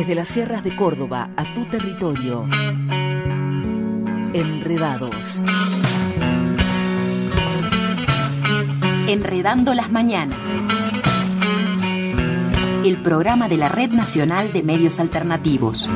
Desde las sierras de Córdoba a tu territorio. Enredados. Enredando las mañanas. El programa de la Red Nacional de Medios Alternativos.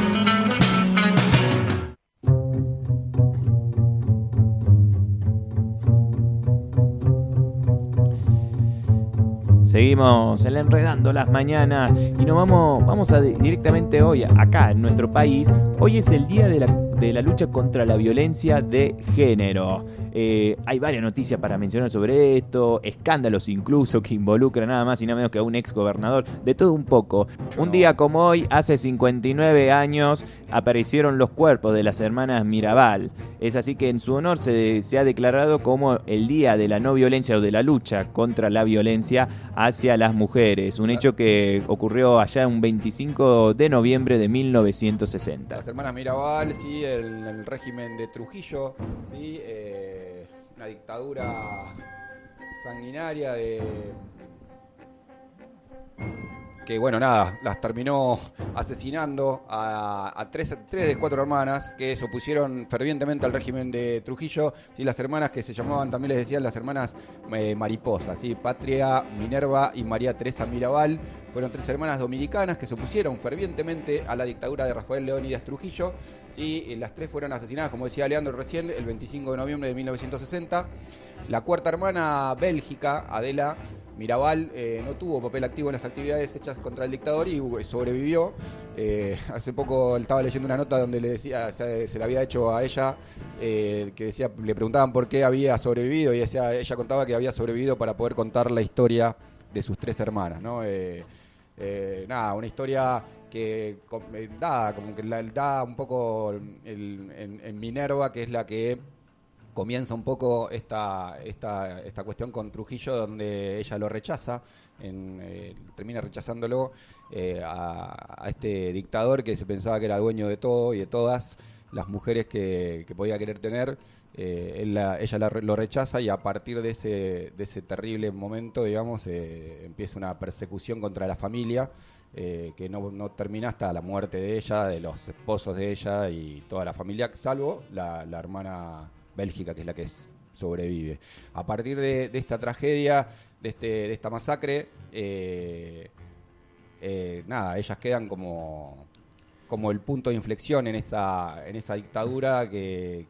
Seguimos en Enredando las Mañanas y nos vamos directamente hoy, acá en nuestro país. Hoy es el día de la lucha contra la violencia de género. Hay varias noticias para mencionar sobre esto, escándalos incluso que involucran nada más y nada menos que a un ex gobernador, de todo un poco. Un día como hoy, hace 59 años, aparecieron los cuerpos de las hermanas Mirabal. Es así que en su honor se ha declarado como el día de la no violencia o de la lucha contra la violencia hacia las mujeres. Un hecho que ocurrió allá un 25 de noviembre de 1960. Las hermanas Mirabal, sí, el régimen de Trujillo, sí, una dictadura sanguinaria que bueno, nada, las terminó asesinando a tres de cuatro hermanas que se opusieron fervientemente al régimen de Trujillo, ¿sí? Las hermanas que se llamaban, también les decían las hermanas mariposas, ¿sí? Patria, Minerva y María Teresa Mirabal, fueron tres hermanas dominicanas que se opusieron fervientemente a la dictadura de Rafael Leónidas Trujillo, y las tres fueron asesinadas, como decía Leandro recién, el 25 de noviembre de 1960. La cuarta hermana, Bélgica, Adela Mirabal, no tuvo papel activo en las actividades hechas contra el dictador y sobrevivió. Hace poco estaba leyendo una nota donde le decía, se le había hecho a ella, que decía, le preguntaban por qué había sobrevivido y ella contaba que había sobrevivido para poder contar la historia de sus tres hermanas, ¿no? Nada, una historia que como que da un poco en Minerva, que es la que comienza un poco esta cuestión con Trujillo, donde ella lo rechaza, termina rechazándolo a este dictador que se pensaba que era dueño de todo y de todas las mujeres que podía querer tener. Ella lo rechaza y a partir de ese terrible momento, digamos, empieza una persecución contra la familia que no termina hasta la muerte de ella, de los esposos de ella y toda la familia, salvo la hermana Bélgica, que es la que sobrevive. A partir de esta tragedia, de esta masacre, nada, ellas quedan como el punto de inflexión en esa dictadura que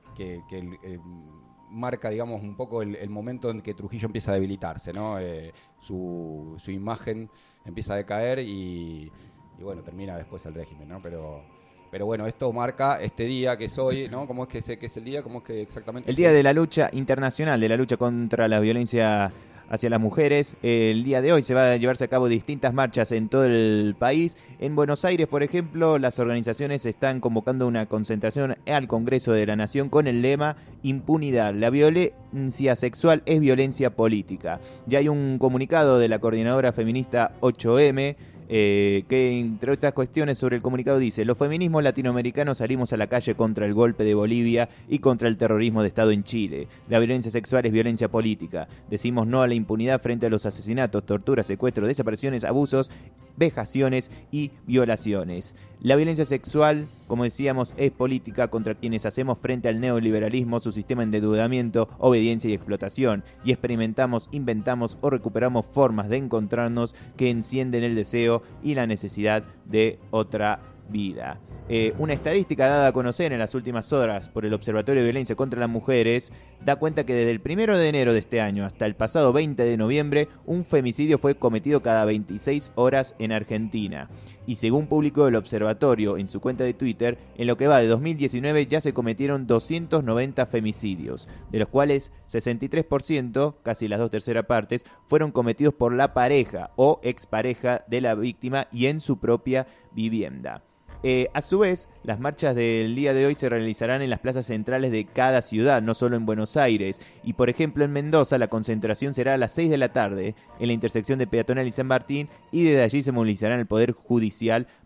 marca, digamos, un poco el momento en que Trujillo empieza a debilitarse, ¿no? Su imagen empieza a decaer y bueno, termina después el régimen, ¿no? Pero bueno, esto marca este día que es hoy, ¿no? ¿Cómo es que es el día? ¿Cómo es que exactamente? El Día de la Lucha Internacional, de la lucha contra la violencia hacia las mujeres. El día de hoy se va a llevarse a cabo distintas marchas en todo el país. En Buenos Aires, por ejemplo, las organizaciones están convocando una concentración al Congreso de la Nación con el lema Impunidad. La violencia sexual es violencia política. Ya hay un comunicado de la coordinadora feminista 8M, que entre otras cuestiones sobre el comunicado dice: los feminismos latinoamericanos salimos a la calle contra el golpe de Bolivia y contra el terrorismo de Estado en Chile. La violencia sexual es violencia política. Decimos no a la impunidad frente a los asesinatos, torturas, secuestros, desapariciones, abusos, vejaciones y violaciones. La violencia sexual, como decíamos, es política contra quienes hacemos frente al neoliberalismo, su sistema de endeudamiento, obediencia y explotación, y experimentamos, inventamos o recuperamos formas de encontrarnos que encienden el deseo y la necesidad de otra vida. Una estadística dada a conocer en las últimas horas por el Observatorio de Violencia contra las Mujeres da cuenta que desde el 1 de enero de este año hasta el pasado 20 de noviembre un femicidio fue cometido cada 26 horas en Argentina. Y según publicó el Observatorio en su cuenta de Twitter, en lo que va de 2019 ya se cometieron 290 femicidios, de los cuales 63%, casi las 2/3 partes, fueron cometidos por la pareja o expareja de la víctima y en su propia vivienda. A su vez, las marchas del día de hoy se realizarán en las plazas centrales de cada ciudad, no solo en Buenos Aires. Y por ejemplo en Mendoza la concentración será a las 6 de la tarde en la intersección de Peatonal y San Martín, y desde allí se movilizará el Poder Judicial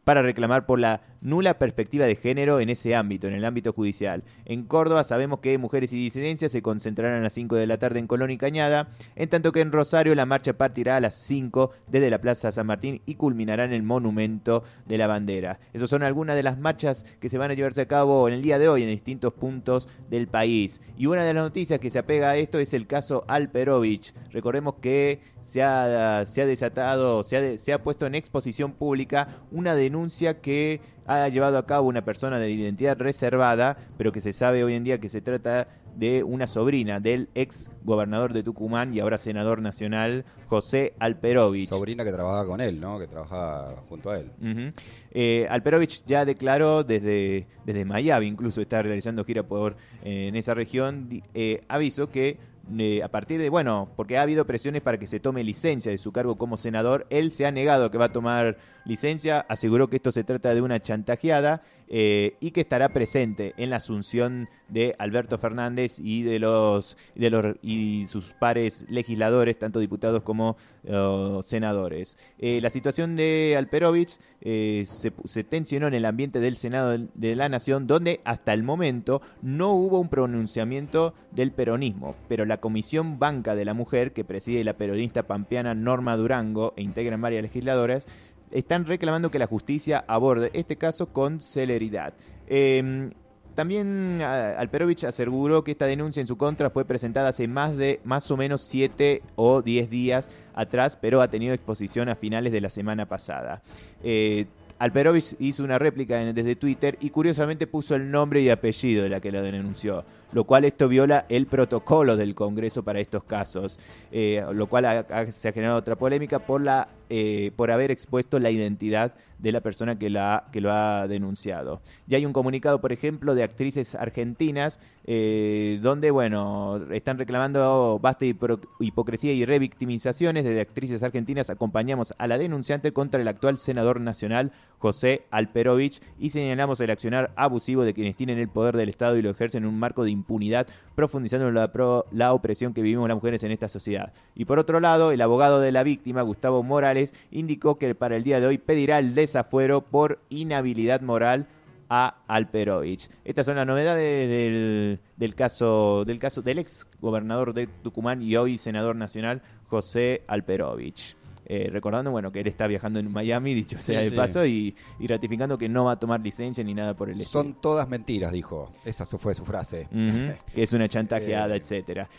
para reclamar por la nula perspectiva de género en ese ámbito, en el ámbito judicial. En Córdoba sabemos que mujeres y disidencias se concentrarán a las 5 de la tarde en Colón y Cañada, en tanto que en Rosario la marcha partirá a las 5 desde la Plaza San Martín y culminará en el Monumento de la Bandera. Esas son algunas de las marchas que se van a llevarse a cabo en el día de hoy en distintos puntos del país. Y una de las noticias que se apega a esto es el caso Alperovich. Recordemos que se ha desatado, se ha puesto en exposición pública una denuncia que ha llevado a cabo una persona de identidad reservada, pero que se sabe hoy en día que se trata de una sobrina del ex gobernador de Tucumán y ahora senador nacional, José Alperovich. Sobrina que trabajaba con él, ¿no? Que trabajaba junto a él. Alperovich ya declaró desde Miami, incluso está realizando gira en esa región, avisó que a partir de, porque ha habido presiones para que se tome licencia de su cargo como senador, él se ha negado que va a tomar licencia, aseguró que esto se trata de una chantajeada y que estará presente en la asunción de Alberto Fernández y y sus pares legisladores, tanto diputados como senadores. La situación de Alperovich se tensionó en el ambiente del Senado de la Nación, donde hasta el momento no hubo un pronunciamiento del peronismo, pero la Comisión Banca de la Mujer, que preside la periodista pampeana Norma Durango e integran varias legisladoras, están reclamando que la justicia aborde este caso con celeridad. También Alperovich aseguró que esta denuncia en su contra fue presentada hace más o menos 7 o 10 días atrás, pero ha tenido exposición a finales de la semana pasada. Alperovich hizo una réplica desde Twitter y curiosamente puso el nombre y apellido de la que lo denunció, lo cual esto viola el protocolo del Congreso para estos casos, lo cual se ha generado otra polémica por haber expuesto la identidad de la persona que lo ha denunciado. Ya hay un comunicado, por ejemplo, de actrices argentinas donde, están reclamando basta hipocresía y revictimizaciones. Desde actrices argentinas acompañamos a la denunciante contra el actual senador nacional José Alperovich y señalamos el accionar abusivo de quienes tienen el poder del Estado y lo ejercen en un marco de impunidad, profundizando en la opresión que vivimos las mujeres en esta sociedad. Y por otro lado, el abogado de la víctima, Gustavo Morales, indicó que para el día de hoy pedirá el desafuero por inhabilidad moral a Alperovich. Estas son las novedades del caso del ex gobernador de Tucumán y hoy senador nacional, José Alperovich. Recordando, que él está viajando en Miami, dicho sea de paso, y ratificando que no va a tomar licencia ni nada por el estilo. Son todas mentiras, dijo. Esa fue su frase. Que es una chantajeada, etcétera.